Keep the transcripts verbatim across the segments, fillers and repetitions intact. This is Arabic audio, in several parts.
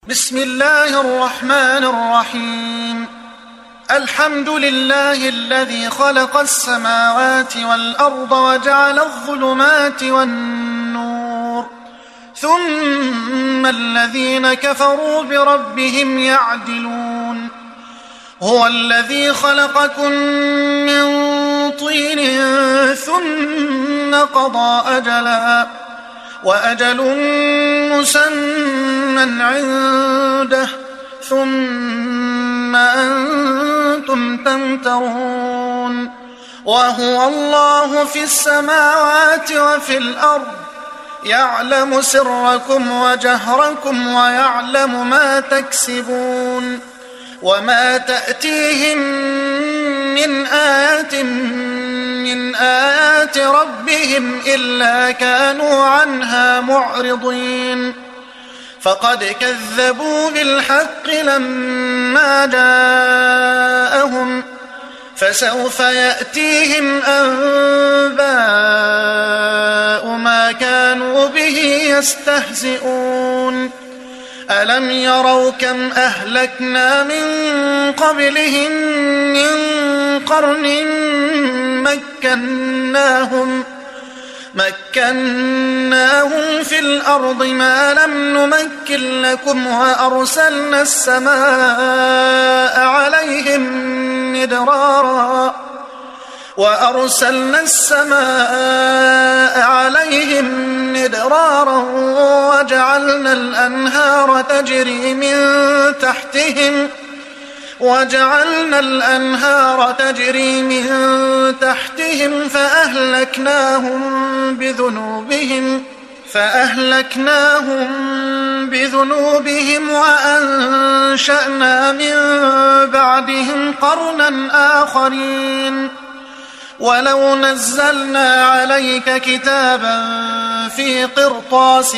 بسم الله الرحمن الرحيم. الحمد لله الذي خلق السماوات والأرض وجعل الظلمات والنور، ثم الذين كفروا بربهم يعدلون. هو الذي خلقكم من طين ثم قضى أجلا وأجل مسمى عنده ثم أنتم تمترون. وهو الله في السماوات وفي الأرض، يعلم سركم وجهركم ويعلم ما تكسبون. وما تأتيهم من آية من آيات ربهم إلا كانوا عنها معرضين. فقد كذبوا بالحق لما جاءهم، فسوف يأتيهم أنباء ما كانوا به يستهزئون. ألم يروا كم أهلكنا من قبلهم من قرن مكناهم مكناهم في الأرض ما لم نمكن لكم، وأرسلنا السماء عليهم مدرارا وأرسلنا السماء عليهم مدرارا وجعلنا الأنهار تجري من تحتهم وجعلنا الأنهار تجري من تحتهم فأهلكناهم بذنوبهم فأهلكناهم بذنوبهم وأنشأنا من بعدهم قرنا آخرين. ولو نزلنا عليك كتابا في قرطاس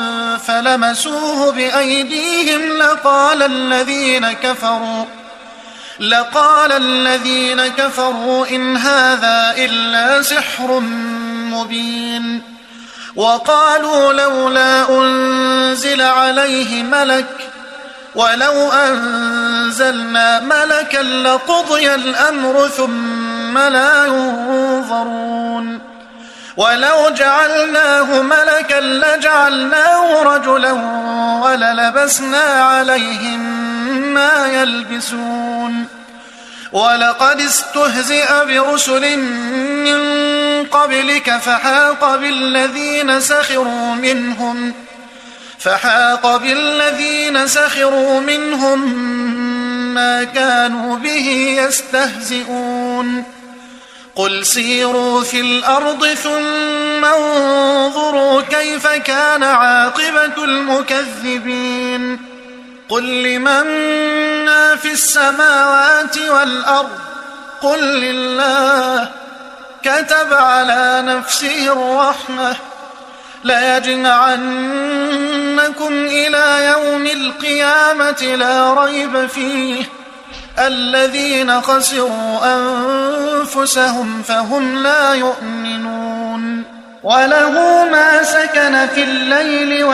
فلمسوه بأيديهم لقال الذين كفروا لقال الذين كفروا إن هذا إلا سحر مبين. وقالوا لولا أنزل عليه ملك ولو أنزلنا ملكا لقضي الأمر ثم لا ينظرون. ولو جعلناه ملكا لجعلناه رجلا وللبسنا عليهم ما يلبسون. ولقد استهزئ برسل من قبلك فحاق بالذين سخروا منهم فحاق بالذين سخروا منهم ما كانوا به يستهزئون. قل سيروا في الأرض ثم انظروا كيف كان عاقبة المكذبين. قل لمن ما في السماوات والأرض قل لله كتب على نفسه الرحمة ليجمعنكم إلى يوم القيامة لا ريب فيه الذين خسروا أنفسهم فهم لا يؤمنون. وله ما سكن في الليل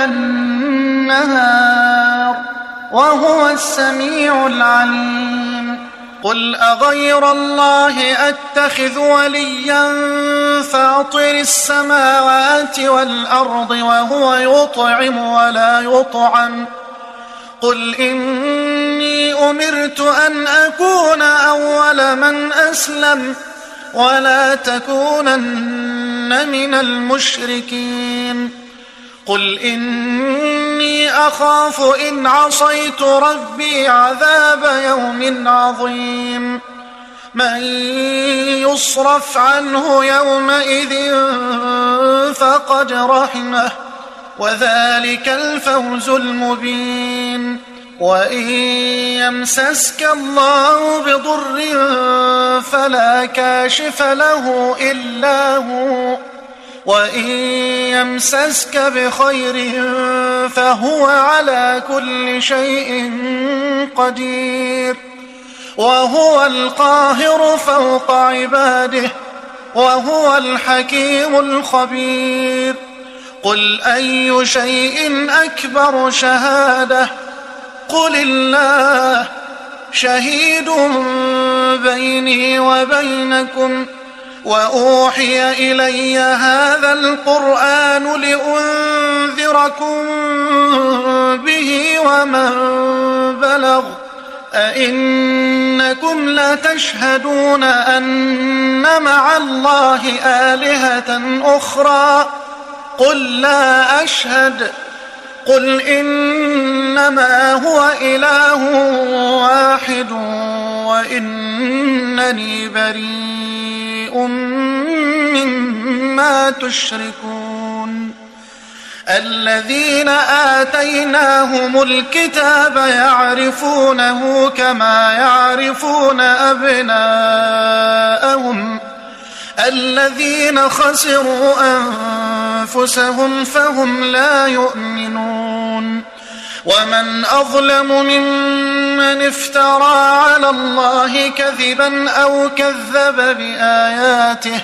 والنهار وهو السميع العليم. قل أغير الله أتخذ وليا فاطر السماوات والأرض وهو يطعم ولا يطعم. قل إني أمرت أن أكون أول من أسلم ولا تكونن من المشركين. قل إني أخاف إن عصيت ربي عذاب يوم عظيم. من يصرف عنه يومئذ فقد رحمه وذلك الفوز المبين. وإن يمسسك الله بضر فلا كاشف له إلا هو وإن يمسسك بخير فهو على كل شيء قدير. وهو القاهر فوق عباده وهو الحكيم الخبير. قل أي شيء أكبر شهادة قل الله شهيد بيني وبينكم وأوحي إلي هذا القرآن لأنذركم به ومن بلغ أئنكم لتشهدون أن مع الله آلهة أخرى قل لا أشهد قل إنما هو إله واحد وإنني بريء مما تشركون الذين آتيناهم الكتاب يعرفونه كما يعرفون أبناءهم الذين خسروا أنفسهم فهم لا يؤمنون ومن أظلم ممن افترى على الله كذبا أو كذب بآياته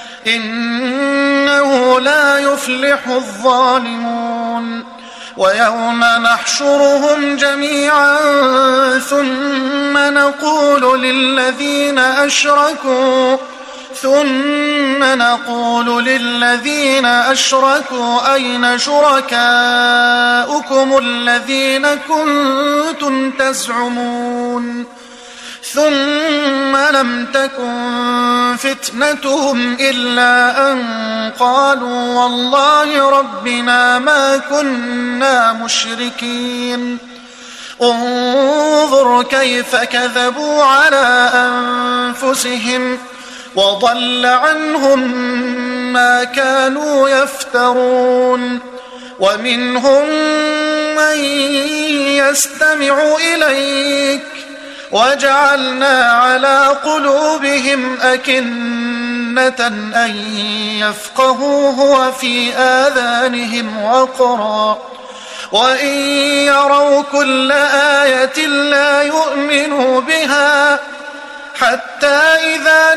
إنه لا يفلح الظالمون ويوم نحشرهم جميعا ثم نقول للذين أشركوا ثم نقول للذين أشركوا أين شركاؤكم الذين كنتم تزعمون ثم لم تكن فتنتهم إلا أن قالوا والله ربنا ما كنا مشركين انظر كيف كذبوا على أنفسهم وضل عنهم ما كانوا يفترون ومنهم من يستمع إليك وجعلنا على قلوبهم أكنة أن يفقهوه وفي آذانهم وقرا وإن يروا كل آية لا يؤمنوا بها حتى إذا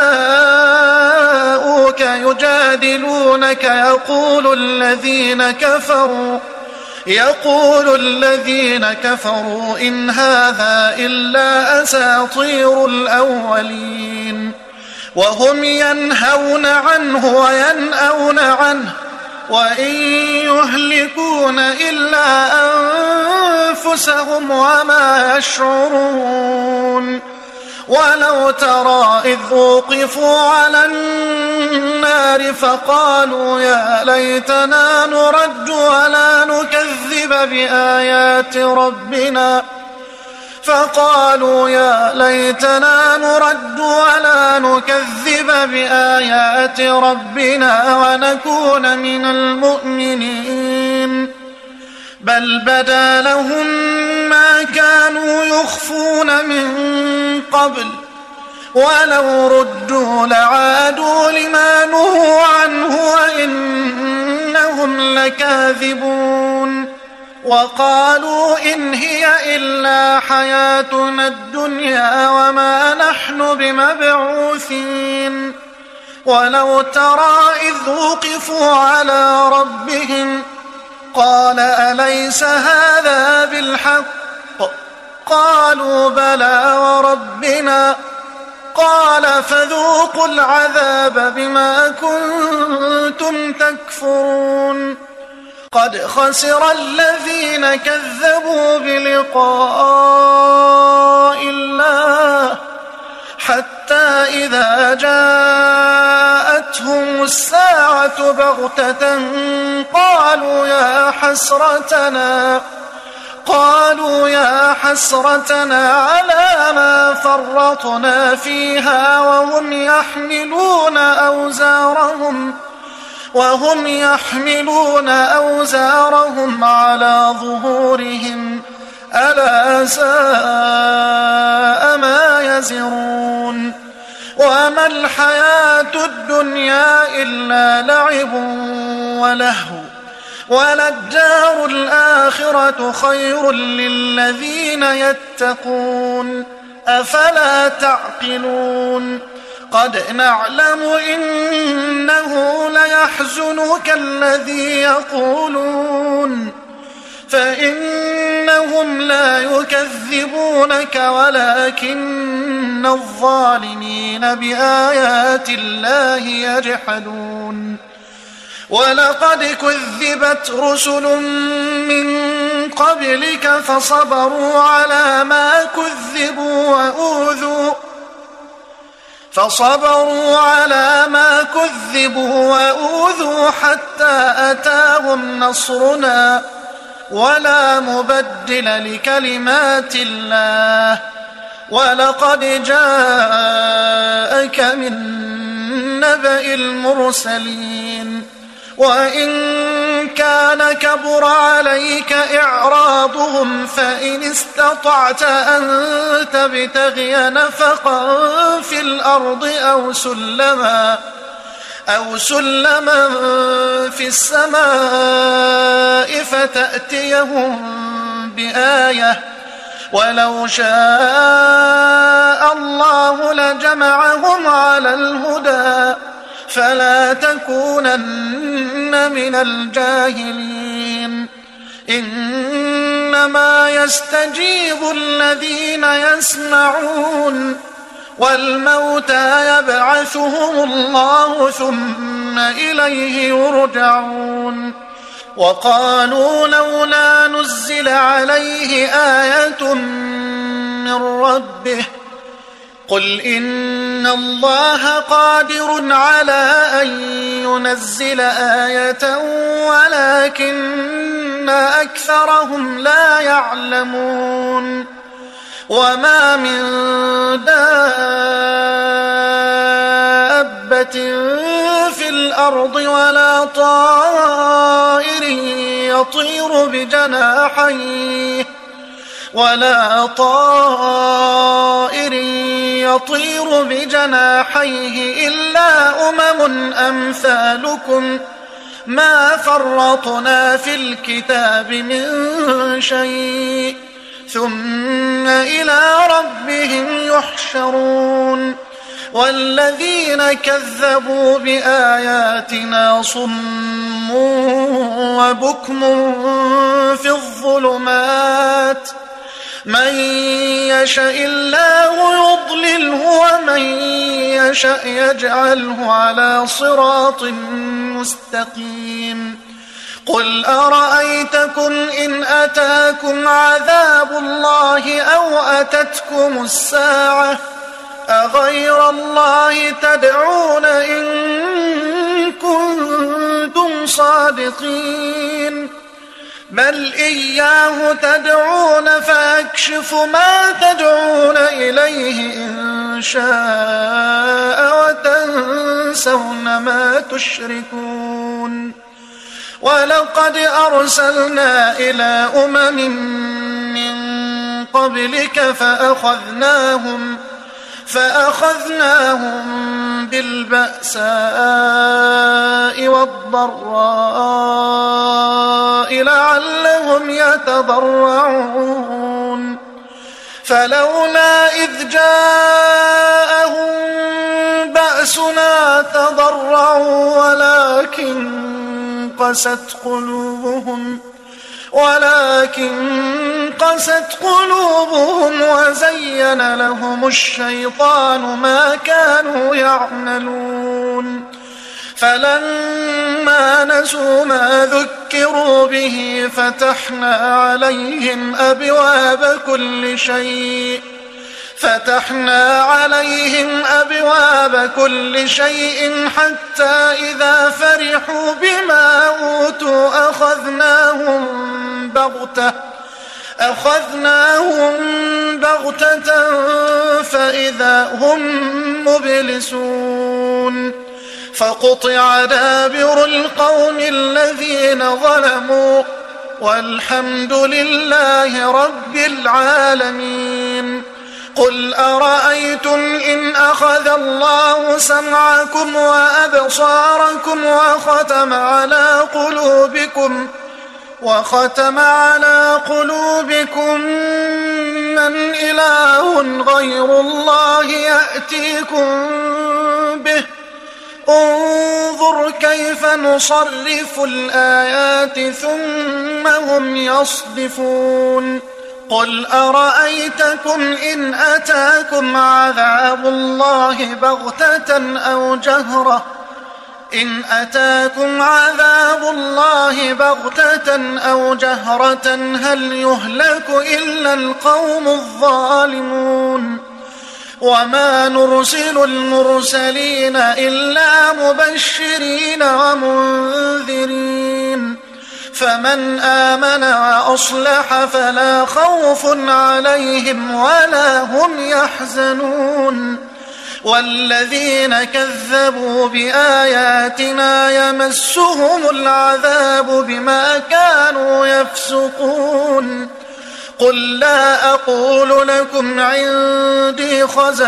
جاءوك يجادلونك يقول الذين كفروا يقول الذين كفروا إن هذا إلا أساطير الأولين وهم ينهون عنه وينأون عنه وإن يهلكون إلا أنفسهم وما يشعرون ولو ترى إذ وقفوا على النار فقالوا يا ليتنا نرد ولا نكذب بآيات ربنا فقالوا يا ليتنا نرد ولا نكذب بآيات ربنا ونكون من المؤمنين بل بدا لهم ما كانوا يخفون من قبل ولو ردوا لعادوا لما نهوا عنه وإنهم لكاذبون وقالوا إن هي إلا حياتنا الدنيا وما نحن بمبعوثين ولو ترى إذ وقفوا على ربهم قال أليس هذا بالحق قالوا بلى وربنا قال فذوقوا العذاب بما كنتم تكفرون قد خسر الذين كذبوا بلقاء الله حتى إذا جاءتهم الساعة بغتة قالوا يا حسرتنا قالوا يا حسرتنا على ما فرطنا فيها وهم يحملون أوزارهم وهم يحملون أوزارهم على ظهورهم ألا ساء ما يزرون وما الحياة الدنيا إلا لعب ولهو وللدار الآخرة خير للذين يتقون أفلا تعقلون قد نعلم إنه ليحزنك الذي يقولون فإنهم لا يكذبونك ولكن الظالمين بآيات الله يجحدون ولقد كذبت رسل من قبلك فصبروا على ما كذبوا وأوذوا فصبروا على ما كذبوا وأوذوا حتى أتاهم نصرنا ولا مبدل لكلمات الله ولقد جاءك من نبأ المرسلين وإن كان كبر عليك إعراضهم فإن استطعت أن تبتغي نفقا في الأرض أو سلما أو سلما في السماء فتأتيهم بآية ولو شاء الله لجمعهم على الهدى فلا تكونن من الجاهلين إنما يستجيب الذين يسمعون والموتى يبعثهم الله ثم إليه يرجعون وقالوا لولا نزل عليه آية من ربه قل إن الله قادر على أن ينزل آية ولكن أكثرهم لا يعلمون وما من دابة في الأرض ولا طائر يطير بجناحيه ولا طائر يطير بجناحيه إلا أمم أمثالكم ما فرطنا في الكتاب من شيء ثم إلى ربهم يحشرون والذين كذبوا بآياتنا صم وبكم في الظلمات من يشاء الله يضلله ومن يشاء يجعله على صراط مستقيم قل أرأيتكم إن أتاكم عذاب الله أو أتتكم الساعة أغير الله تدعون إن كنتم صادقين بل إياه تدعون فأكشف ما تدعون إليه إن شاء وتنسون ما تشركون ولقد أرسلنا إلى أمم من قبلك فأخذناهم فأخذناهم بالبأساء والضراء لعلهم يتضرعون فلولا إذ جاءهم بأسنا تضرعوا ولكن قست قلوبهم ولكن قست قلوبهم وزين لهم الشيطان ما كانوا يعملون فلما نسوا ما ذكروا به فتحنا عليهم أبواب كل شيء فتحنا عليهم أبواب كل شيء حتى إذا فرحوا بما أوتوا أخذناهم بغتة أخذناهم بغتة فإذا هم مبلسون فقطع دابر القوم الذين ظلموا والحمد لله رب العالمين قل أرأيتم إن أخذ الله سمعكم وأبصاركم وختم على قلوبكم وختم على قلوبكم من إله غير الله يأتيكم به انظر كيف نصرف الآيات ثم هم يصدفون قل أرأيتكم إن أتاكم عذاب الله بغتة أو جهرة إن أتاكم عذاب الله بغتة أو جهرة هل يهلك إلا القوم الظالمون وما نرسل المرسلين إلا مبشرين ومنذرين فمن آمن وأصلح فلا خوف عليهم ولا هم يحزنون والذين كذبوا بآياتنا يمسهم العذاب بما كانوا يفسقون قل لا أقول لكم عندي خزائن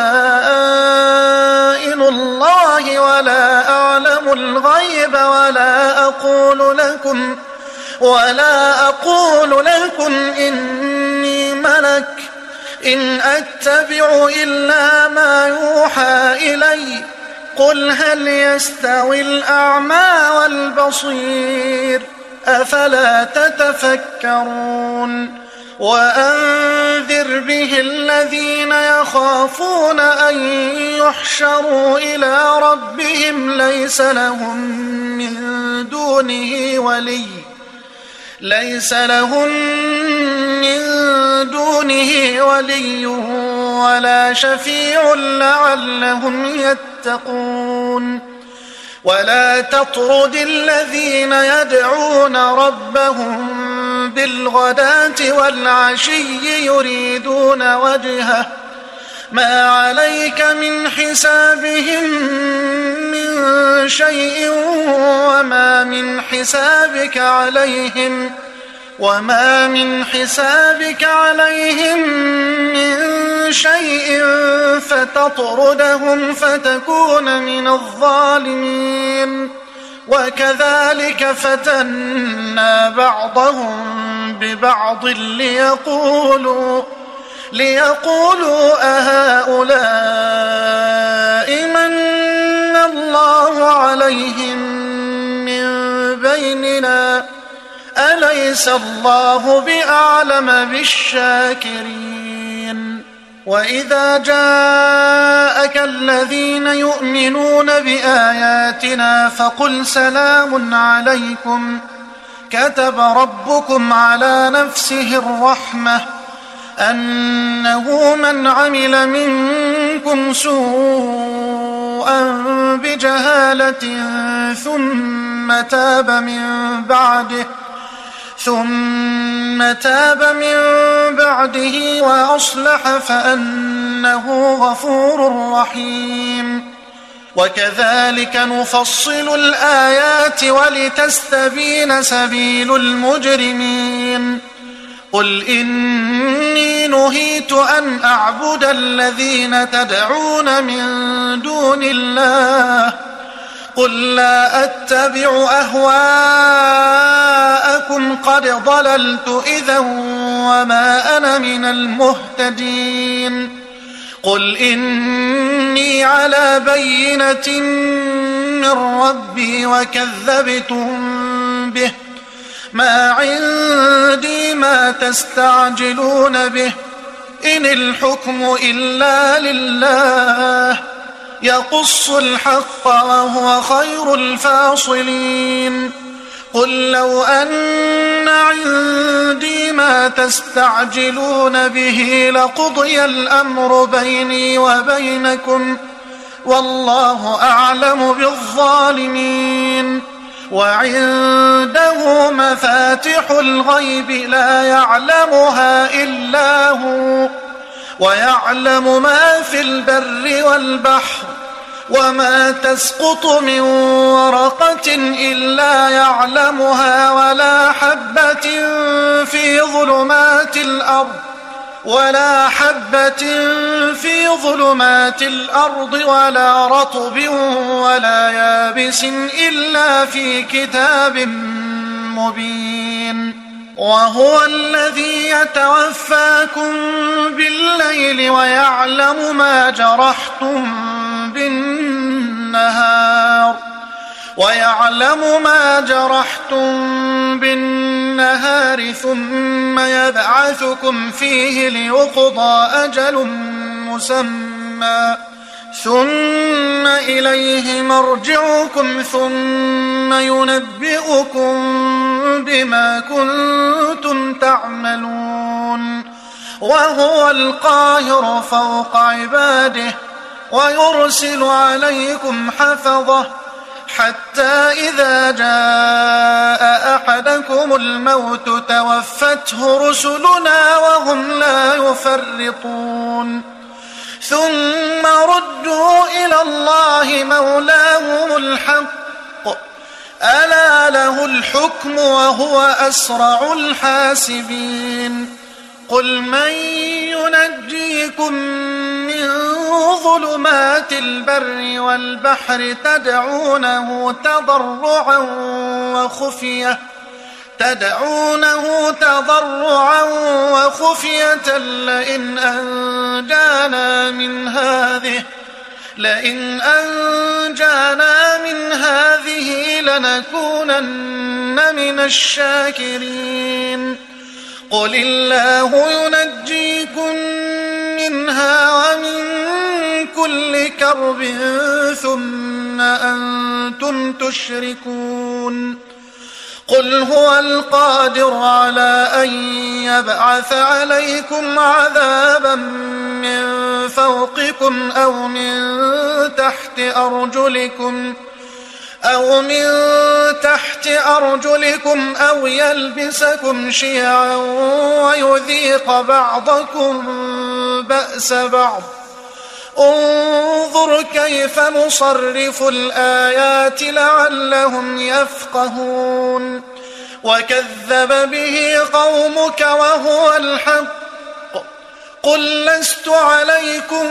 الله ولا أعلم الغيب ولا أقول لكم ولا أقول لكم إني ملك إن أتبع إلا ما يوحى إلي قل هل يستوي الأعمى والبصير أفلا تتفكرون وأنذر به الذين يخافون أن يحشروا إلى ربهم ليس لهم من دونه ولي ليس لهم من دونه ولي ولا شفيع لعلهم يتقون ولا تطرد الذين يدعون ربهم بالغداة والعشي يريدون وجهه ما عليك من حسابهم من شيء وما من حسابك عليهم وما من حسابك عليهم من شيء فتطردهم فتكون من الظالمين وكذلك فتنا بعضهم ببعض ليقولوا ليقولوا أهؤلاء من الله عليهم من بيننا أليس الله بأعلم بالشاكرين وإذا جاءك الذين يؤمنون بآياتنا فقل سلام عليكم كتب ربكم على نفسه الرحمة أنه من عمل منكم سوءا بجهالة ثم تاب من بعده ثم تاب من بعده وأصلح فأنه غفور رحيم وكذلك نفصل الآيات ولتستبين سبيل المجرمين قل إني نهيت أن أعبد الذين تدعون من دون الله قل لا أتبع أهواءكم قد ضللت إذا وما أنا من المهتدين قل إني على بينة من ربي وكذبتم به ما عندي ما تستعجلون به إن الحكم إلا لله يقص الحق وهو خير الفاصلين قل لو أن عندي ما تستعجلون به لقضي الأمر بيني وبينكم والله أعلم بالظالمين وعنده مفاتح الغيب لا يعلمها إلا هو ويعلم ما في البر والبحر وما تسقط من ورقة إلا يعلمها ولا حبة في ظلمات الأرض ولا حبة في ظلمات الأرض ولا رطب ولا يابس إلا في كتاب مبين وهو الذي يتوفاكم بالليل ويعلم ما جرحتم بالنهار ويعلم ما جرحتم بالنهار ثم يبعثكم فيه ليقضى أجل مسمى ثم إليه مرجعكم ثم ينبئكم بما كنتم تعملون وهو القاهر فوق عباده ويرسل عليكم حفظه حتى إذا جاء أحدكم الموت توفته رسلنا وهم لا يفرطون ثم ردوا إلى الله مولاهم الحق ألا له الحكم وهو أسرع الحاسبين قل من ينجيكم من ظلمات البر والبحر تدعونه تضرعا وخفية تدعونه تضرعا وخفية لئن أنجانا من هذه لئن أنجانا من هذه لنكونن من الشاكرين قل الله ينجيكم منها ومن كل كرب ثم أنتم تشركون قل هو القادر على أن يبعث عليكم عذابا من فوقكم أو من تحت أرجلكم أو من تحت أرجلكم أو يلبسكم شيعا ويذيق بعضكم بأس بعض انظر كيف نصرف الآيات لعلهم يفقهون وكذب به قومك وهو الحق قل لست عليكم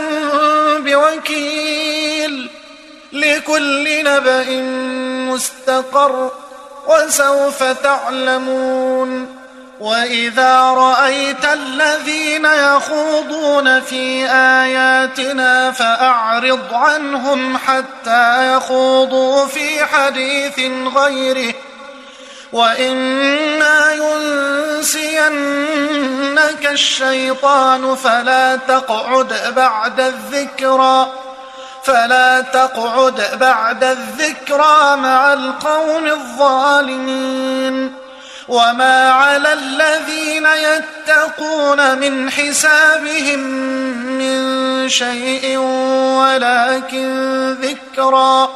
بوكيل لكل نبأ مستقر وسوف تعلمون وإذا رأيت الذين يخوضون في آياتنا فأعرض عنهم حتى يخوضوا في حديث غيره وإما ينسينك الشيطان فلا تقعد بعد الذكرى فلا تقعد بعد الذكرى مع القوم الظالمين وما على الذين يتقون من حسابهم من شيء ولكن ذكرى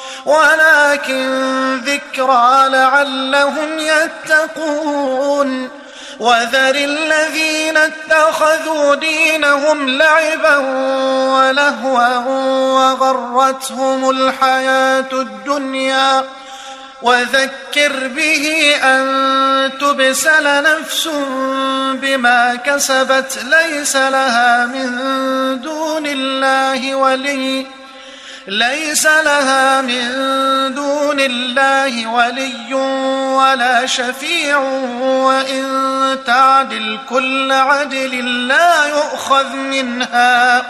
ولكن ذكرى لعلهم يتقون وذر الذين اتخذوا دينهم لعبا ولهوا وغرتهم الحياة الدنيا وذكر به أن تبسل نفس بما كسبت ليس لها من دون الله ولي ليس لها من دون الله ولي ولا شفيع وإن تعدل كل عدل لا يؤخذ منها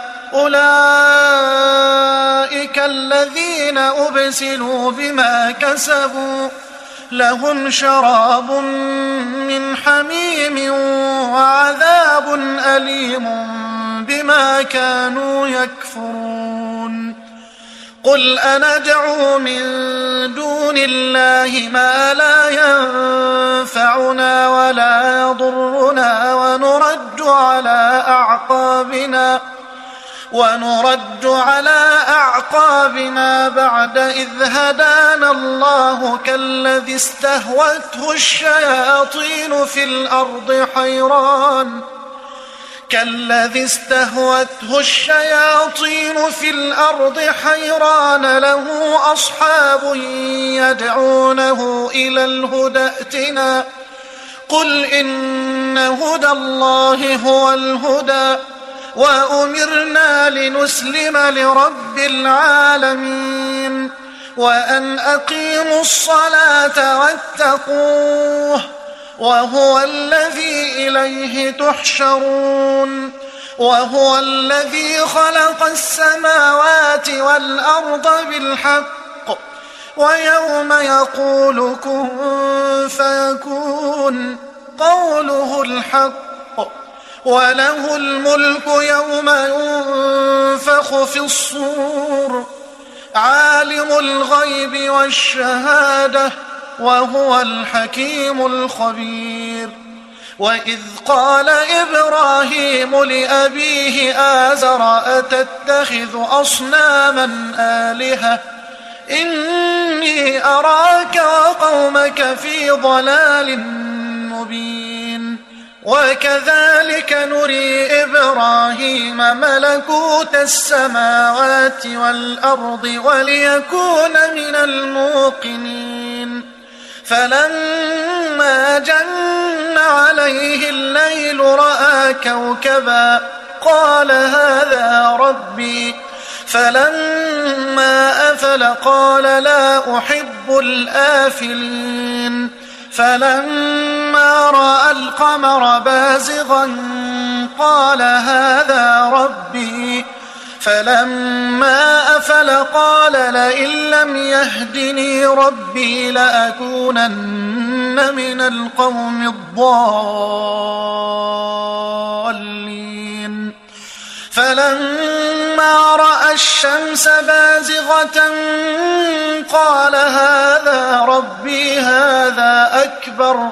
أولئك الذين أبسلوا بما كسبوا لهم شراب من حميم وعذاب أليم بما كانوا يكفرون قل أندعو من دون الله ما لا ينفعنا ولا يضرنا ونرد على أعقابنا ونرد على أعقابنا بعد إذ هدانا الله كالذي استهوته الشياطين في الأرض حيران كالذي استهوته الشياطين في الأرض حيران له أصحاب يدعونه إلى الهدى ائتنا قل إن هدى الله هو الهدى وأمرنا لنسلم لرب العالمين وأن أقيموا الصلاة واتقوه وهو الذي إليه تحشرون وهو الذي خلق السماوات والأرض بالحق ويوم يقول كن فيكون قوله الحق، وله الملك يوم ينفخ في الصور، عالم الغيب والشهادة وهو الحكيم الخبير. وإذ قال إبراهيم لأبيه آزر أتتخذ أصناما آلهة إني أراك وقومك في ضلال مبين. وكذلك نري إبراهيم ملكوت السماوات والأرض وليكون من الموقنين. فلما جن عليه الليل رأى كوكبا قال هذا ربي، فلما أفل قال لا أحب الآفلين. فلما رأى القمر بازغا قال هذا ربي، فلما أفل قال لئن لم يهدني ربي لأكونن من القوم الضالين. فلما رأى الشمس بازغة قال هذا ربي هذا أكبر.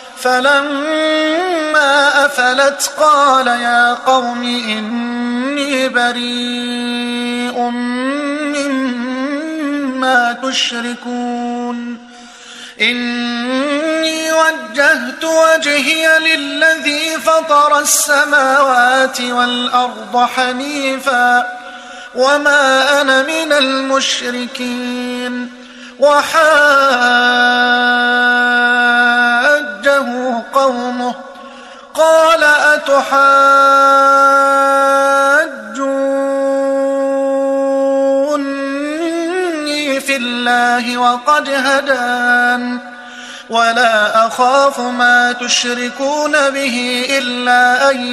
فلما أفلت قال يا قوم إني بريء مما تشركون. إني وجهت وجهي للذي فطر السماوات والأرض حنيفا وما أنا من المشركين. وحاجه قومه قال أتحاجوني في الله وقد هدان ولا أخاف ما تشركون به إلا أن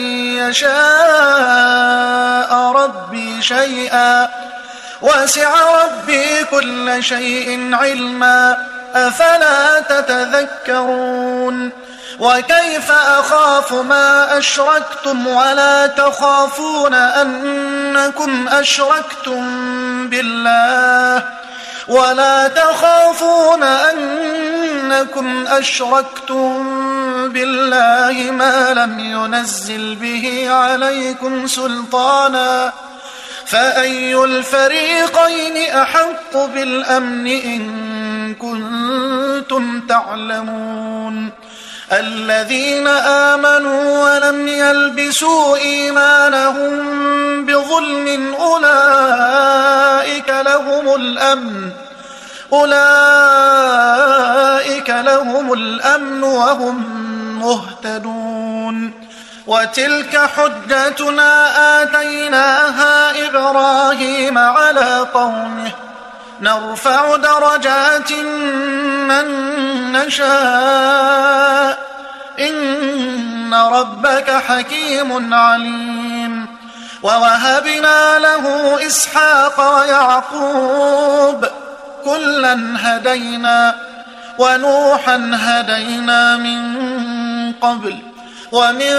يشاء ربي شيئا وسع ربي كل شيء علما أفلا تتذكرون. وكيف أخاف ما أشركتم ولا تخافون أنكم أشركتم بالله ولا تخافون أنكم أشركتم بالله ما لم ينزل به عليكم سلطانا فأي الفريقين أحق بالأمن إن كنتم تعلمون. الذين آمنوا ولم يلبسوا إيمانهم بظلم أولئك لهم الأمن أولئك لهم الأمن وهم مهتدون. وتلك حجتنا آتيناها إبراهيم على قومه نرفع درجات من نشاء إن ربك حكيم عليم. ووهبنا له إسحاق ويعقوب كلا هدينا ونوحا هدينا من قبل ومن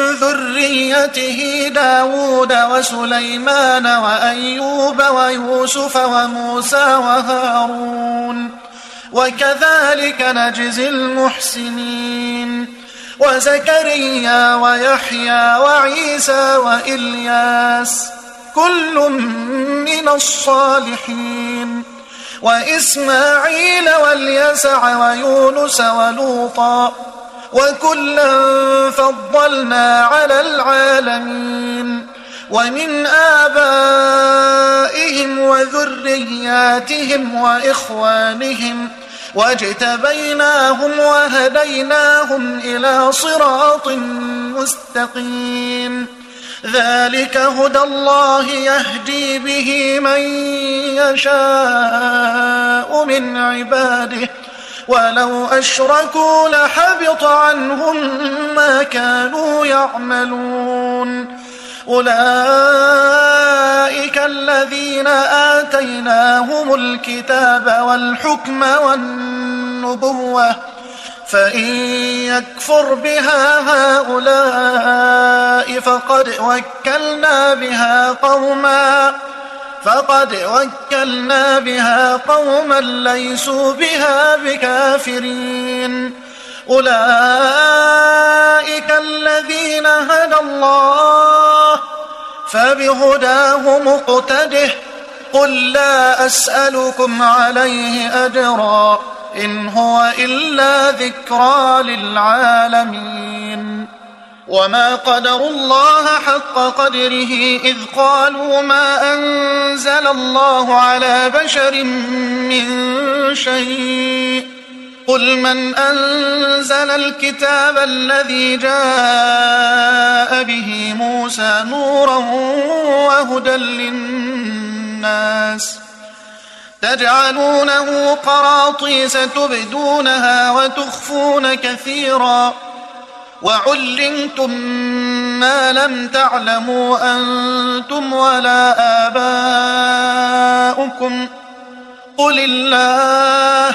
ذريته داود وسليمان وأيوب ويوسف وموسى وهارون وكذلك نجزي المحسنين. وزكريا ويحيى وعيسى وإلياس كل من الصالحين وإسماعيل واليسع ويونس ولوطا وكلا فضلنا على العالمين. ومن آبائهم وذرياتهم وإخوانهم واجتبيناهم وهديناهم إلى صراط مستقيم. ذلك هدى الله يهدي به من يشاء من عباده ولو أشركوا لحبط عنهم ما كانوا يعملون. أولئك الذين آتيناهم الكتاب والحكم والنبوة فإن يكفر بها هؤلاء فقد وكلنا بها قوما فقد وكلنا بها قوما ليسوا بها بكافرين أولئك الذين هدى الله فبهداه مقتده قل لا أسألكم عليه أجرا إن هو إلا ذكرى للعالمين وما قدروا الله حق قدره إذ قالوا ما أنزل الله على بشر من شيء قل من أنزل الكتاب الذي جاء به موسى نورا وهدى للناس تجعلونه قراطيس تبدونها وتخفون كثيرا وعلمتم ما لم تعلموا أنتم ولا آباؤكم قل الله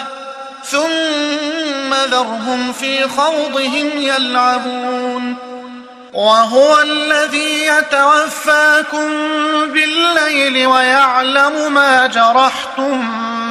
ثم ذرهم في خوضهم يلعبون وهو الذي يتوفاكم بالليل ويعلم ما جرحتم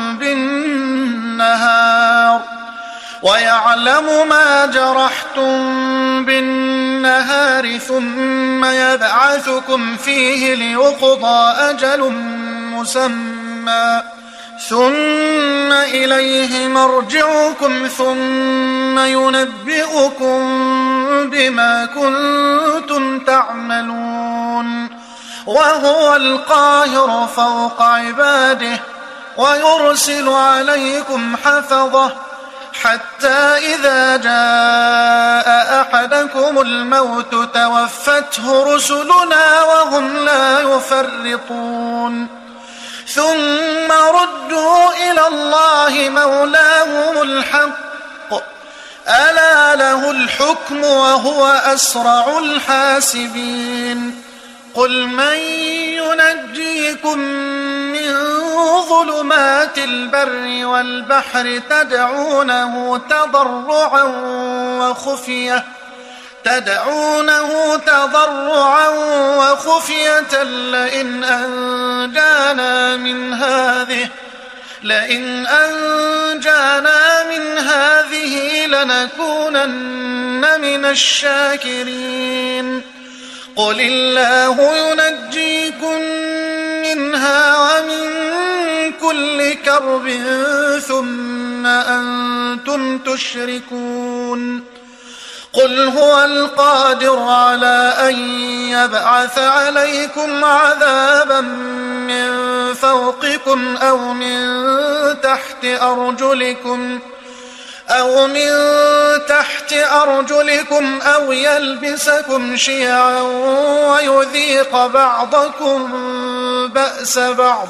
بالنهار ويعلم ما جرحتم بالنهار ثم يبعثكم فيه ليقضى أجل مسمى ثم إليه مرجعكم ثم ينبئكم بما كنتم تعملون وهو القاهر فوق عباده ويرسل عليكم حفظه حتى إذا جاء أحدكم الموت توفته رسلنا وهم لا يفرطون ثم ردوا إلى الله مولاهم الحق ألا له الحكم وهو أسرع الحاسبين قل من ينجيكم من ظلمات البر والبحر تدعونه تضرعا وخفية تدعونه تضرعا وخفية لئن أنجانا من هذه لئن أنجانا من هذه لنكونن من الشاكرين قل الله ينجيكم منها ومن كل كرب ثم أنتم تشركون قل هو القادر على أن يبعث عليكم عذابا من فوقكم أو من تحت أرجلكم أو من تحت أرجلكم أو يلبسكم شيعا ويذيق بعضكم بأس بعض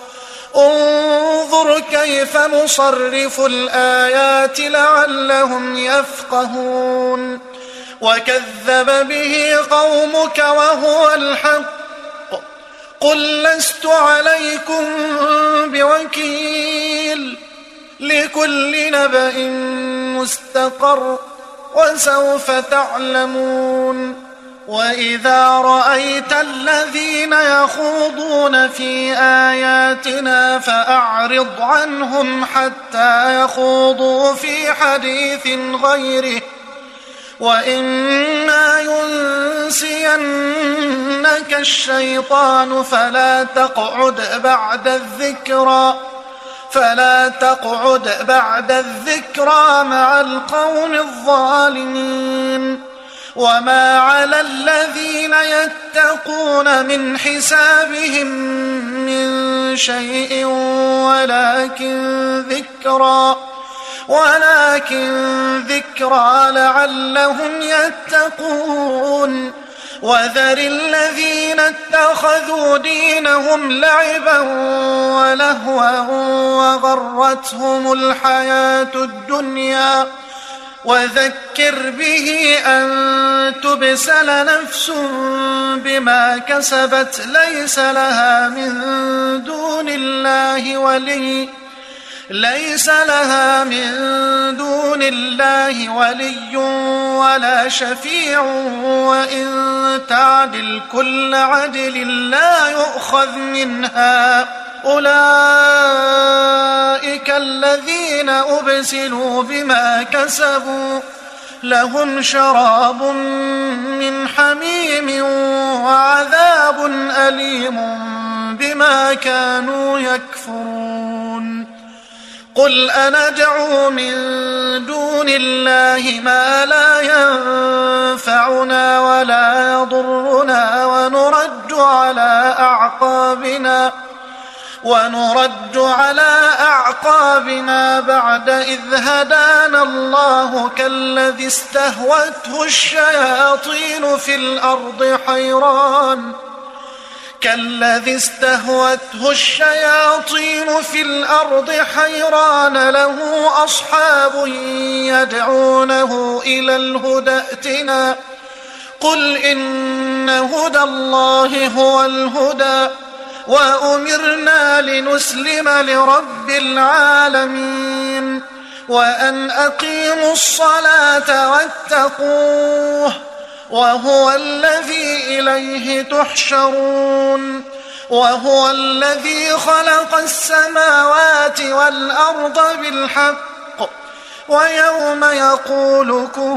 انظر كيف نصرف الآيات لعلهم يفقهون وكذب به قومك وهو الحق قل لست عليكم بوكيل لكل نبأ مستقر وسوف تعلمون وإذا رأيت الذين يخوضون في آياتنا فأعرض عنهم حتى يخوضوا في حديث غيره وإما ينسينك الشيطان فلا تقعد بعد الذكرى فلا تقعد بعد الذكرى مع القوم الظالمين وما على الذين يتقون من حسابهم من شيء ولكن ذكرى ولكن ذكرى لعلهم يتقون وذر الذين اتخذوا دينهم لعبا ولهوا وغرتهم الحياة الدنيا وذكر به أن تبسل نفس بما كسبت ليس لها من دون الله ولي ليس لها من دون الله ولي ولا شفيع وإن تعدل كل عدل لا يؤخذ منها أولئك الذين أبسلوا بما كسبوا لهم شراب من حميم وعذاب أليم بما كانوا يكفرون قل أندعو من دون الله ما لا ينفعنا ولا يضرنا ونرد على أعقابنا ونرد على أعقابنا بعد إذ هدانا الله كالذي استهوته الشياطين في الأرض حيران كالذي استهوته الشياطين في الأرض حيران له أصحاب يدعونه إلى الهدى ائتنا قل إن هدى الله هو الهدى وأمرنا لنسلم لرب العالمين وأن أقيموا الصلاة واتقوه وهو الذي إليه تحشرون وهو الذي خلق السماوات والأرض بالحق ويوم يقول كن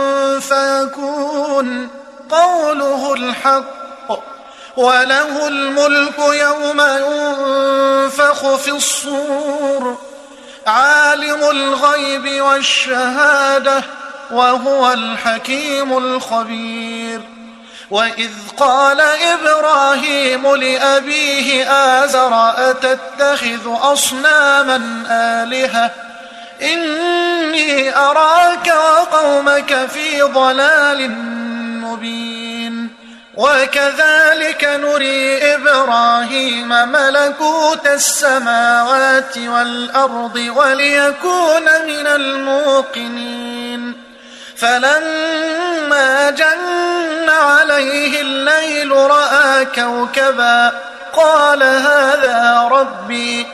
فيكون قوله الحق وله الملك يوم ينفخ في الصور عالم الغيب والشهادة وهو الحكيم الخبير وإذ قال إبراهيم لأبيه آزر أتتخذ أصناما آلهة إني أراك وقومك في ضلال مبين وكذلك نري إبراهيم ملكوت السماوات والأرض وليكون من الموقنين فلما جن عليه الليل رأى كوكبا قال هذا ربي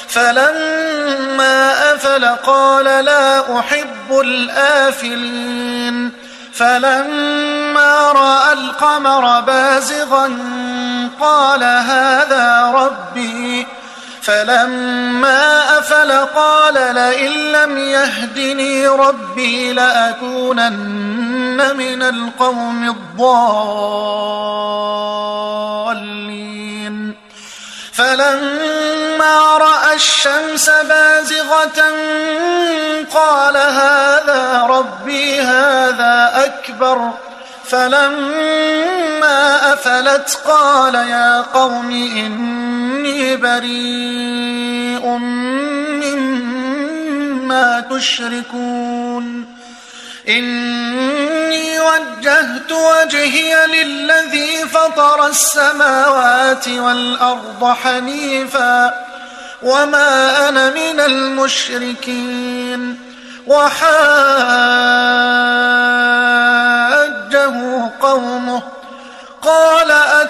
فلما أفل قال لا أحب الآفلين فلما رأى القمر بازغا قال هذا ربي فلما أفل قال لئن لم يهدني ربي لأكونن من القوم الضالين فلما رأى الشمس بازغة قال هذا ربي هذا أكبر فلما أفلت قال يا قوم إني بريء مما تشركون إني وجهت وجهي للذي فطر السماوات والأرض حنيفا وما أنا من المشركين وحاجه قومه قال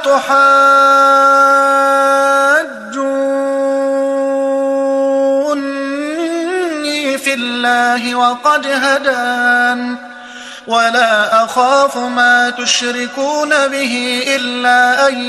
أتحاجوني في الله وقد هدان ولا أخاف ما تشركون به إلا أن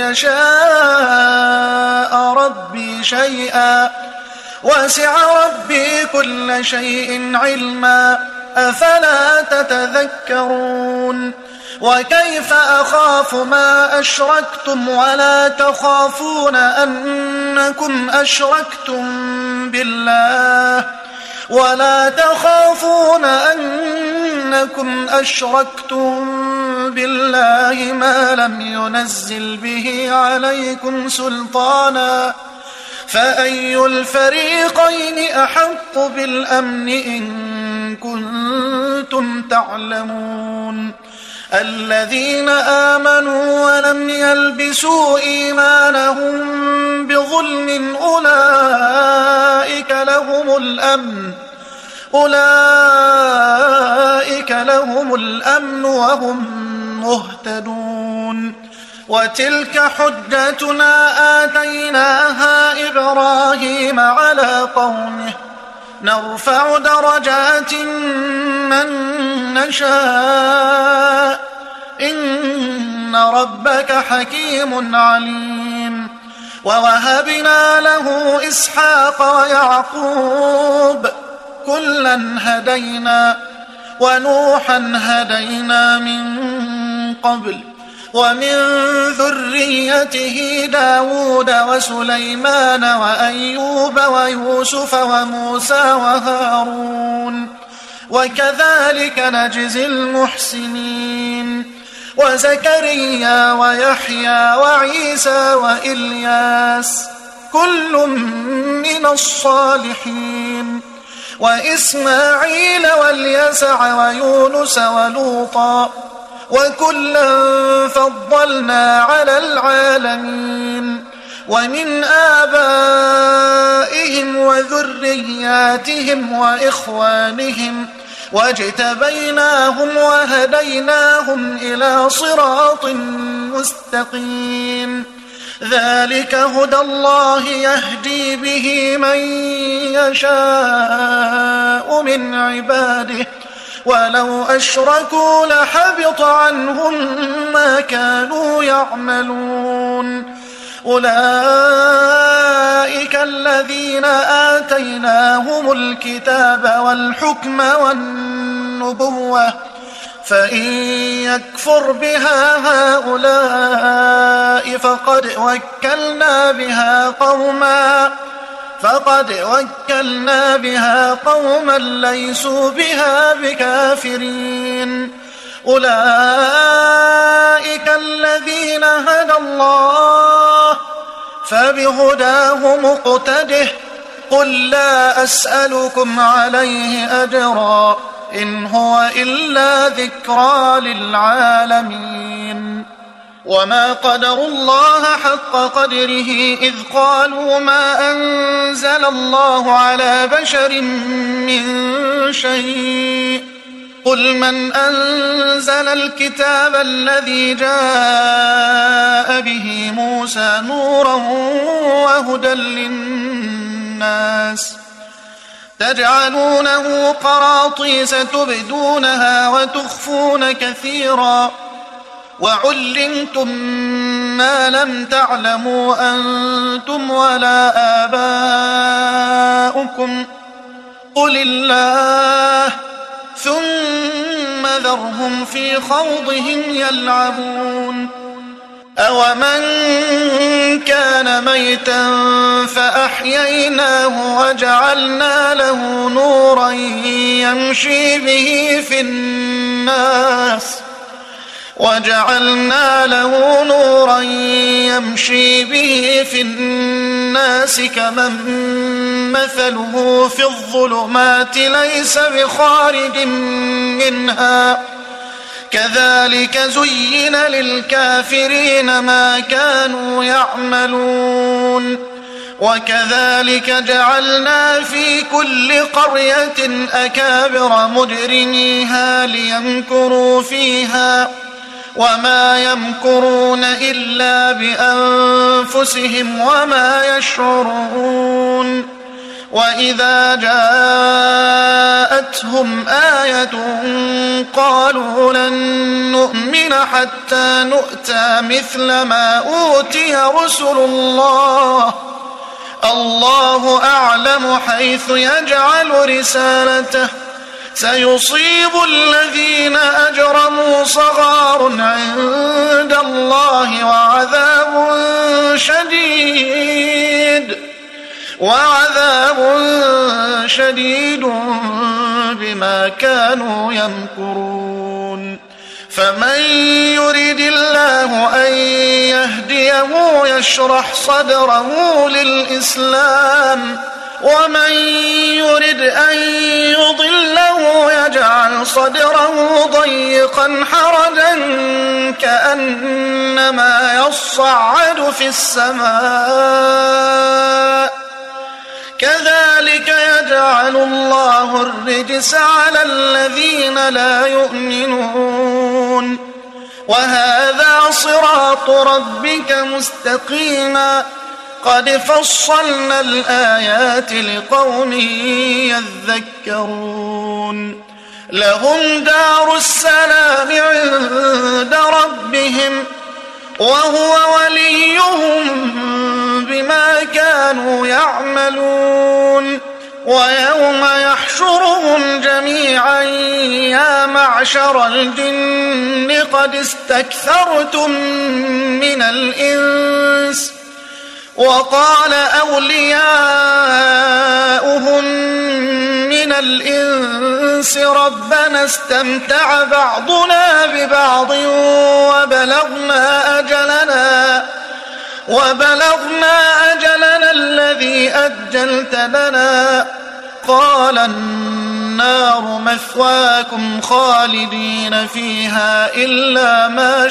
يشاء ربي شيئا وسع ربي كل شيء علما أفلا تتذكرون وكيف أخاف ما أشركتم ولا تخافون أنكم أشركتم بالله ولا تخافون أنكم أشركتم بالله ما لم ينزل به عليكم سلطانا فأي الفريقين أحق بالأمن إن كنتم تعلمون الذين آمنوا ولم يلبسوا إيمانهم بظلم أولئك لهم الأمن أولئك لهم الأمن وهم مهتدون. وتلك حجتنا آتيناها إبراهيم على قومه نرفع درجات من نشاء إن ربك حكيم عليم. ووهبنا له إسحاق ويعقوب كلا هدينا ونوحا هدينا من قبل ومن ذريته داود وسليمان وأيوب ويوسف وموسى وهارون وكذلك نجزي المحسنين. وزكريا ويحيى وعيسى وإلياس كل من الصالحين وإسماعيل واليسع ويونس ولوطا وكلا فضلنا على العالمين. ومن آبائهم وذرياتهم وإخوانهم واجتبيناهم وهديناهم إلى صراط مستقيم. ذلك هدى الله يهدي به من يشاء من عباده ولو أشركوا لحبط عنهم ما كانوا يعملون. أولئك الذين آتيناهم الكتاب والحكم والنبوة فإن يكفر بها هؤلاء فقد وكلنا بها قوما فقد وكلنا بها قوما ليسوا بها بكافرين. أولئك الذين هدى الله فبهداه مقتده قل لا أسألكم عليه أجرا إن هو إلا ذكرى للعالمين. وما قدروا الله حق قدره إذ قالوا ما أنزل الله على بشر من شيء قل من أنزل الكتاب الذي جاء به موسى نورا وهدى للناس تجعلونه قراطيس تبدونها وتخفون كثيرا وعلمتم ما لم تعلموا أنتم ولا آباؤكم قل الله ثم ذرهم في خوضهم يلعبون. أومن كان ميتا فأحييناه وجعلنا له نورا يمشي به في الناس وجعلنا له نورا يمشي به في الناس كمن مثله في الظلمات ليس بخارج منها كذلك زين للكافرين ما كانوا يعملون. وكذلك جعلنا في كل قرية أكابر مجرميها ليمكروا فيها وما يمكرون إلا بأنفسهم وما يشعرون. وإذا جاءتهم آية قالوا لن نؤمن حتى نؤتى مثل ما أوتي رسل الله الله أعلم حيث يجعل رسالته سيصيب الذين أجرموا صغار عند الله وعذاب شديد وعذاب شديد بما كانوا يمكرون. فمن يريد الله أن يهديه يشرح صدره للإسلام ومن يرد أن يضله يجعل صدره ضيقا حرجا كأنما يصعد في السماء كذلك يجعل يجعل الله الرجس على الذين لا يؤمنون وهذا صراط ربك مستقيما قد فصلنا الآيات لقوم يذكرون لهم دار السلام عند ربهم وهو وليهم بما كانوا يعملون ويوم يحشرهم جميعا يا معشر الجن قد استكثرتم من الإنس وقال أولياؤهم من الإنس ربنا استمتع بعضنا ببعض وبلغنا أجلنا وبلغنا أجلنا الذي أجلت لنا قال النار مثواكم خالدين فيها إلا ما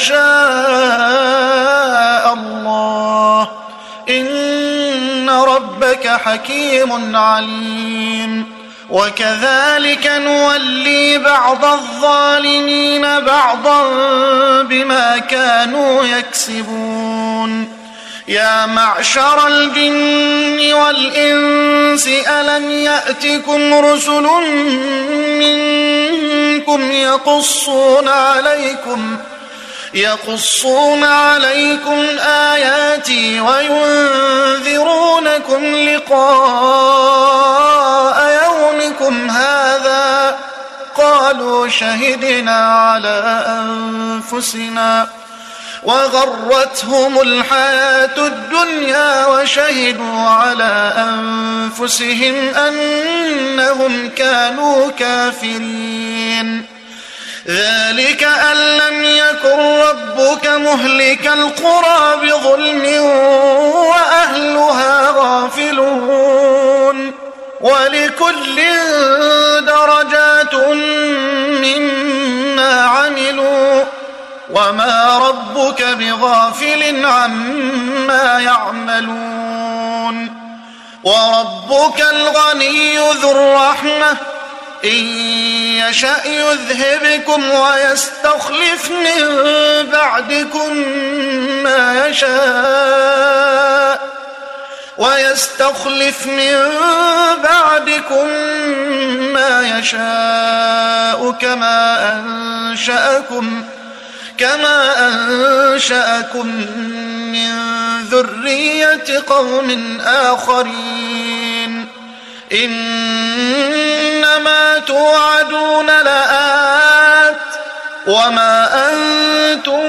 شاء الله إن ربك حكيم عليم وكذلك نولي بعض الظالمين بعضا بما كانوا يكسبون يا معشر الجن والإنس ألم يأتكم رسل منكم يقصون عليكم يقصون عليكم آياتي وينذرونكم لقاء يومكم هذا قالوا شهدنا على أنفسنا وغرتهم الحياة الدنيا وشهدوا على أنفسهم أنهم كانوا كافرين ذلك أن لم يكن ربك مهلك القرى بظلم وأهلها غافلون ولكل درجات مما عملوا وما ربك بغافل عما يعملون وربك الغني ذو الرحمة إن يشأ يذهبكم ويستخلف من بعدكم ما يشاء ويستخلف من بعدكم ما يشاء كما أنشأكم كما أنشأكم من ذرية قوم آخرين إنما توعدون لآت وما أنتم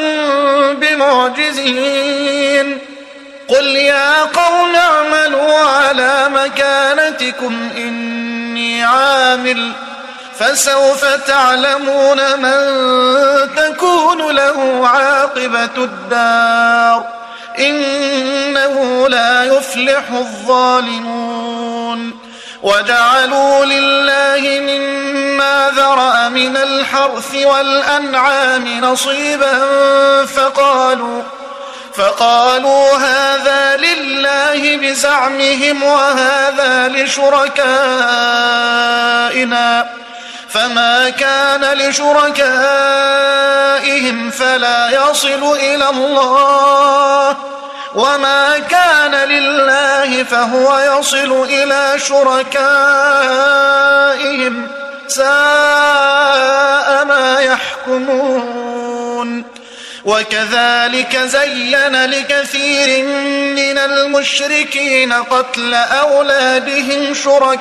بمعجزين قل يا قوم اعملوا على مكانتكم إني عامل فسوف تعلمون من تكون له عاقبة الدار إنه لا يفلح الظالمون وجعلوا لله مما ذرأ من الحرث والأنعام نصيبا فقالوا فقالوا هذا لله بزعمهم وهذا لشركائنا فما كان لشركائهم فلا يصل إلى الله وما كان لله فهو يصل إلى شركائهم ساء ما يحكمون وكذلك زين لكثير من المشركين قتل أولادهم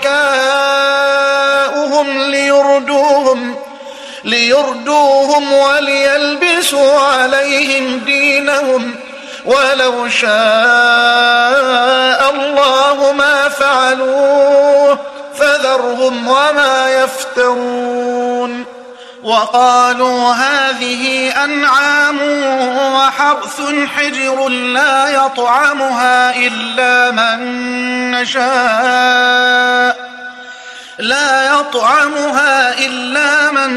شركاؤهم ليردوهم ليردوهم وليلبسوا عليهم دينهم ولو شاء الله ما فعلوه فذرهم وما يفترون وقالوا هذه أنعام وحرث حجر لا يطعمها إلا من نشاء لا يطعمها إلا من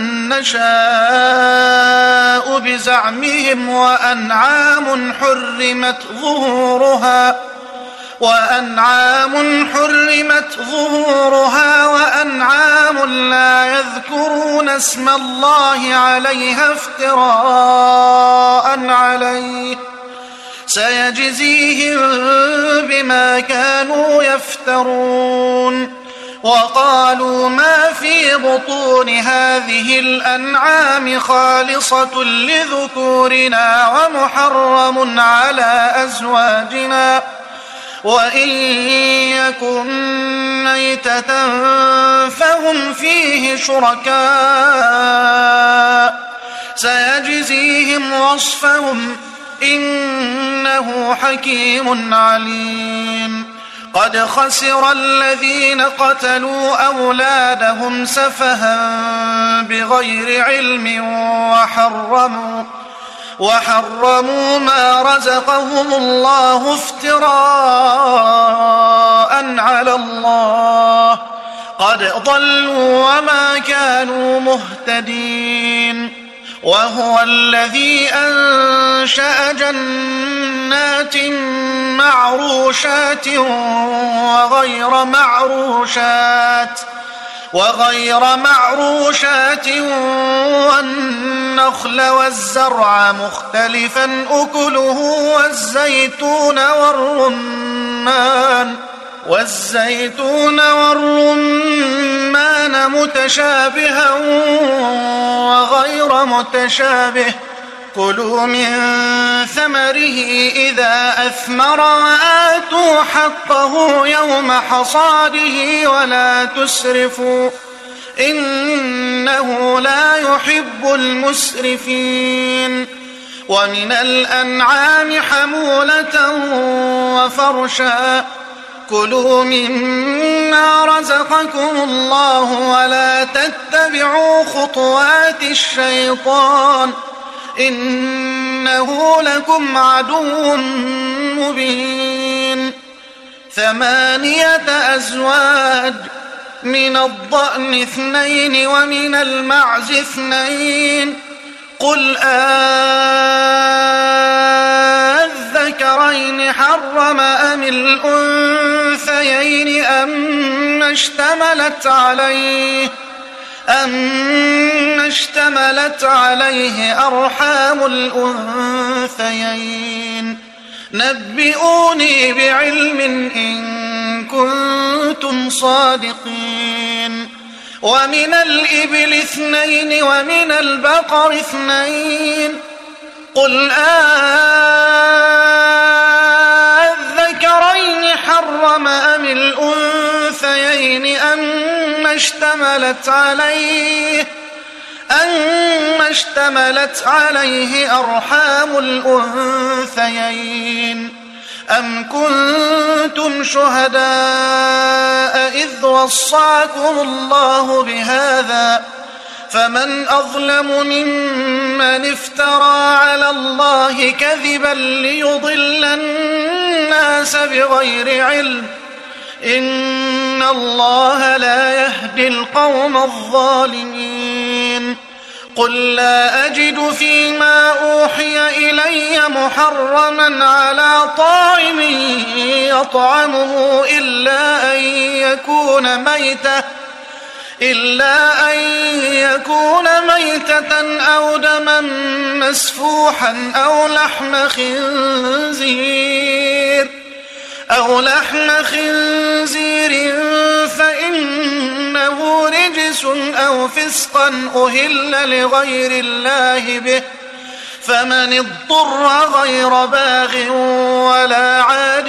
نشاء بزعمهم وأنعام حرمت ظهورها وأنعام حرمت ظهورها وأنعام لا يذكرون اسم الله عليها افتراء عليه سيجزيهم بما كانوا يفترون. وقالوا ما في بطون هذه الأنعام خالصة لذكورنا ومحرم على أزواجنا وإن يكن ميتة فهم فيه شركاء سيجزيهم وصفهم إنه حكيم عليم. قد خسر الذين قتلوا أولادهم سفها بغير علم وحرموا وحرموا ما رزقهم الله افتراء على الله قد ضلوا وما كانوا مهتدين. وهو الذي أنشأ جنات معروشات وغير معروشات وغير معروشات والنخل والزرع مختلفا أكله والزيتون والرمان والزيتون والرمان متشابها وغير متشابه كلوا من ثمره إذا أثمر وآتوا حقه يوم حصاده ولا تسرفوا إنه لا يحب المسرفين. ومن الأنعام حمولة وفرشا كلوا مما رزقكم الله ولا تتبعوا خطوات الشيطان إنه لكم عدو مبين. ثمانية أزواج من الضأن اثنين ومن المعز اثنين قل أذكرين حرم أم الأنثيين أم اشتملت عليه أم اشتملت عليه أرحام الأنثيين نبئوني بعلم إن كنتم صادقين. ومن الإبل اثنين ومن البقر اثنين قل أذكرين حرم أم الأنثيين أم اشتملت عليه أم اشتملت عليه أرحام الأنثيين أم كنتم شهداء إذ وصاكم الله بهذا فمن أظلم ممن افترى على الله كذبا ليضل الناس بغير علم إن الله لا يهدي القوم الظالمين. قل لا أجد فيما أوحي إلي محرما على طاعم يطعمه إلا أن يكون ميتة إلا أن يكون ميتة أو دما مسفوحا أو لحم خنزير أو لحم خنزير فإنه رجس أو فسقا أهل لغير الله به فمن اضطر غير باغ ولا عاد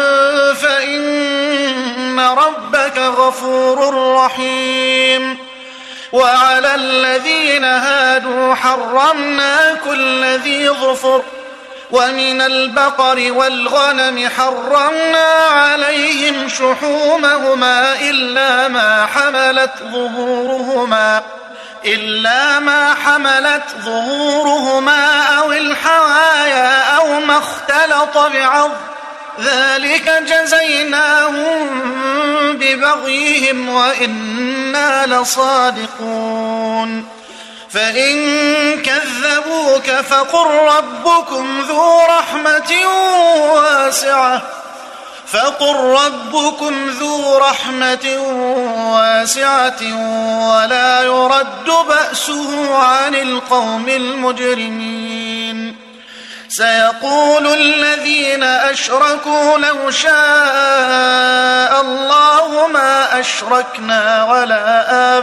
فإن ربك غفور رحيم. وعلى الذين هادوا حرمنا كل ذي ظفر ومن البقر والغنم حرمنا عليهم شحومهما إلا ما حملت ظهورهما إلا ما حملت ظهورهما أو الحوايا أو ما اختلط بعض ذلك جزيناهم ببغيهم وإنا لصادقون. فإن كذبوك فقل ربكم ذو رحمة واسعة فقل ربكم ذو رحمة واسعة ولا يرد بأسه عن القوم المجرمين. سيقول الذين أشركوا لو شاء الله ما أشركنا ولا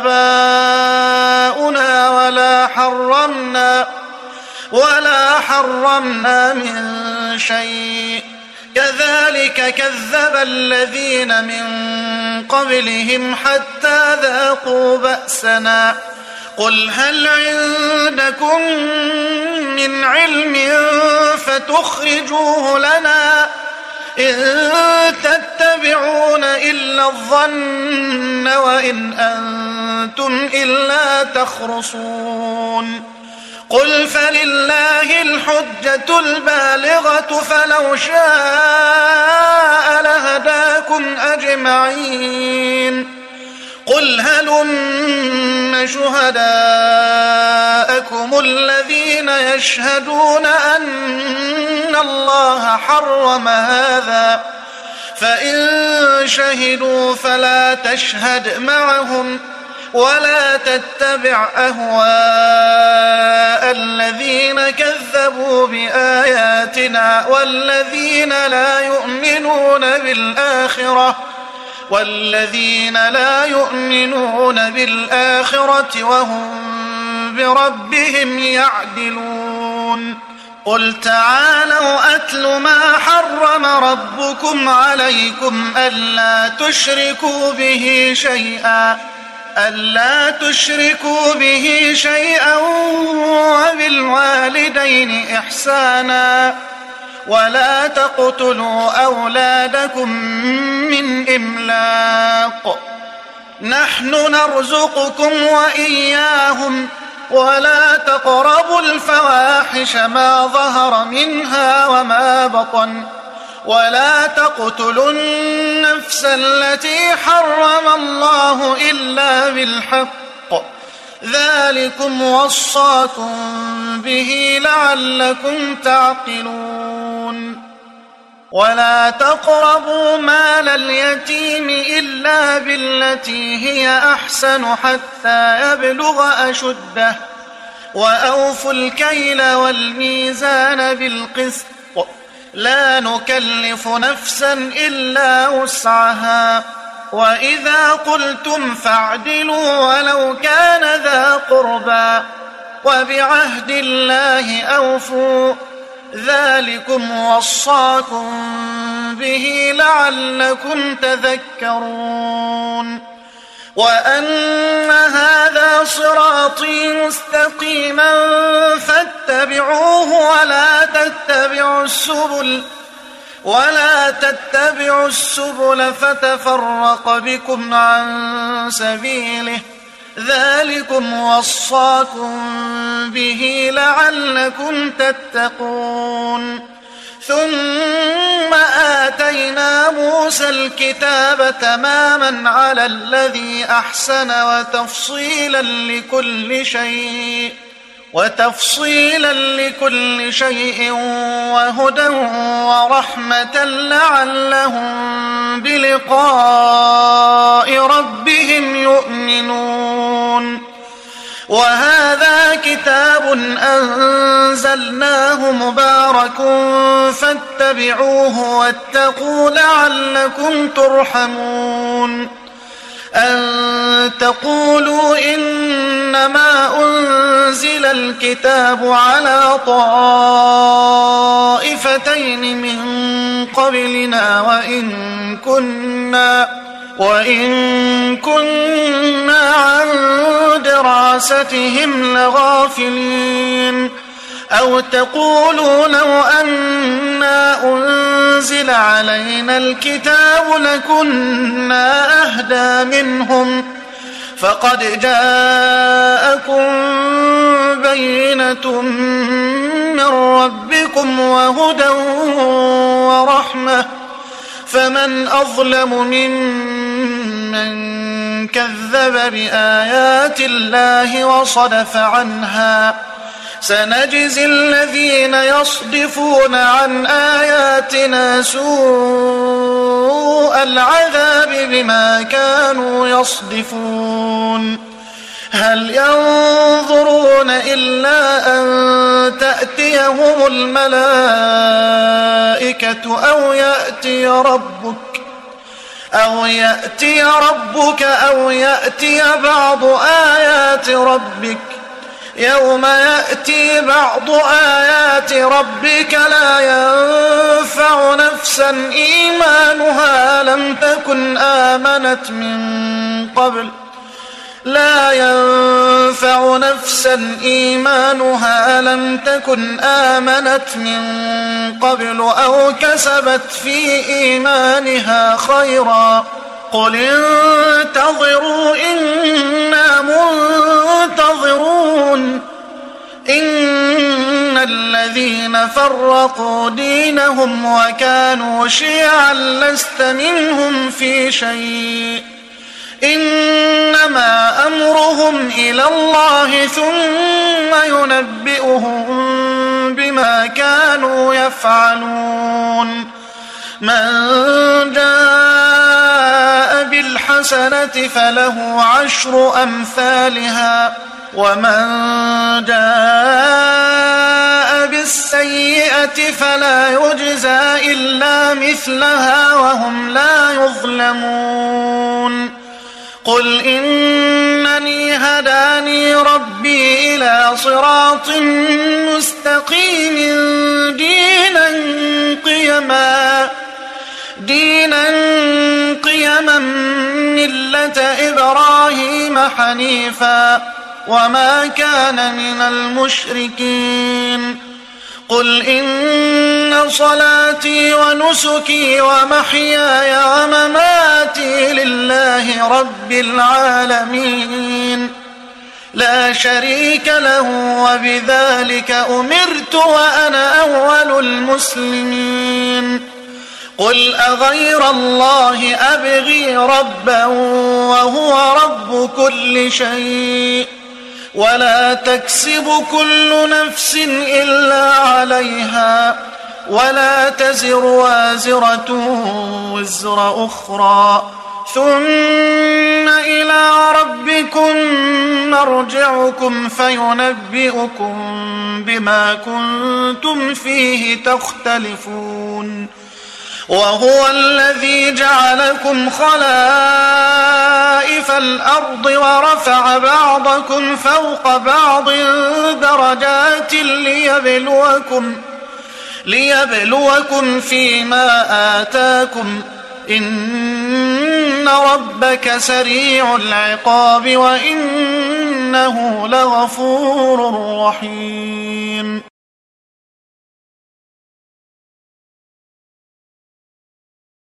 آباؤنا ولا حرمنا ولا حرمنا من شيء كذلك كذب الذين من قبلهم حتى ذاقوا بأسنا. قل هل عندكم من علم فتخرجوه لنا إن تتبعون إلا الظن وإن أنتم إلا تخرصون. قل فلله الحجة البالغة فلو شاء لهداكم أجمعين. قل هلم شهداءكم الذين يشهدون أن الله حرم هذا فإن شهدوا فلا تشهد معهم ولا تتبع أهواء الذين كذبوا بآياتنا والذين لا يؤمنون بالآخرة والذين لا يؤمنون بالآخرة وهم بربهم يعدلون. قل تعالوا أتل ما حرم ربكم عليكم ألا تشركوا به شيئا ألا تشركوا به شيئا وبالوالدين إحسانا ولا تقتلوا أولادكم من إملاق نحن نرزقكم وإياهم ولا تقربوا الفواحش ما ظهر منها وما بطن ولا تقتلوا النفس التي حرم الله إلا بالحق ذلكم وصاكم به لعلكم تعقلون. ولا تقربوا مال اليتيم إلا بالتي هي أحسن حتى يبلغ أشده وأوفوا الكيل والميزان بالقسط لا نكلف نفسا إلا وسعها وإذا قلتم فاعدلوا ولو كان ذا قربى وبعهد الله أوفوا ذلكم وصاكم به لعلكم تذكرون. وأن هذا صراطي مستقيما فاتبعوه ولا تتبعوا السبل ولا تتبعوا السبل فتفرق بكم عن سبيله ذلكم وصاكم به لعلكم تتقون. ثم آتينا موسى الكتاب تماما على الذي أحسن وتفصيلا لكل شيء وتفصيلا لكل شيء وهدى ورحمة لعلهم بلقاء ربهم يؤمنون. وهذا كتاب أنزلناه مبارك فاتبعوه واتقوا لعلكم ترحمون. أن تقولوا إنما أنزل الكتاب على طائفتين من قبلنا وإن كنا وإن كنا عن دراستهم لغافلين. أو تقولوا لو أنا أنزل علينا الكتاب لكنا أهدى منهم فقد جاءكم بينة من ربكم وهدى ورحمة فمن أظلم ممن كذب بآيات الله وصدف عنها سنجزي الذين يصدفون عن آياتنا آياتنا سوء العذاب بما كانوا يصدفون هل ينظرون إلا أن تأتيهم الملائكة أو يأتي ربك أو يأتي ربك أو يأتي بعض آيات ربك يوم يأتي بعض آيات ربك لا ينفع نفسا إيمانها لم تكن آمنت من قبل لا ينفع نفسا إيمانها لم تكن آمنت من قبل أو كسبت في إيمانها خيرا قل انتظروا إنا منتظرون إن الذين فرقوا دينهم وكانوا شيعا لست منهم في شيء إنما أمرهم إلى الله ثم ينبئهم بما كانوا يفعلون من جاء بالحسنة فله عشر أمثالها ومن جاء بالسيئة فلا يجزى إلا مثلها وهم لا يظلمون قل إنني هداني ربي إلى صراط مستقيم دينا قيما دينا قيما ملة إبراهيم حنيفا وما كان من المشركين قل إن صلاتي ونسكي ومحياي ومماتي لله رب العالمين لا شريك له وبذلك أمرت وأنا أول المسلمين قل أغير الله أبغي ربا وهو رب كل شيء ولا تكسب كل نفس إلا عليها ولا تزر وازرة وزر أخرى ثم إلى ربكم مرجعكم فينبئكم بما كنتم فيه تختلفون وهو الذي جعلكم خلائف الأرض ورفع بعضكم فوق بعض درجات ليبلوكم ليبلوكم فيما آتاكم إن ربك سريع العقاب وإنه لغفور رحيم.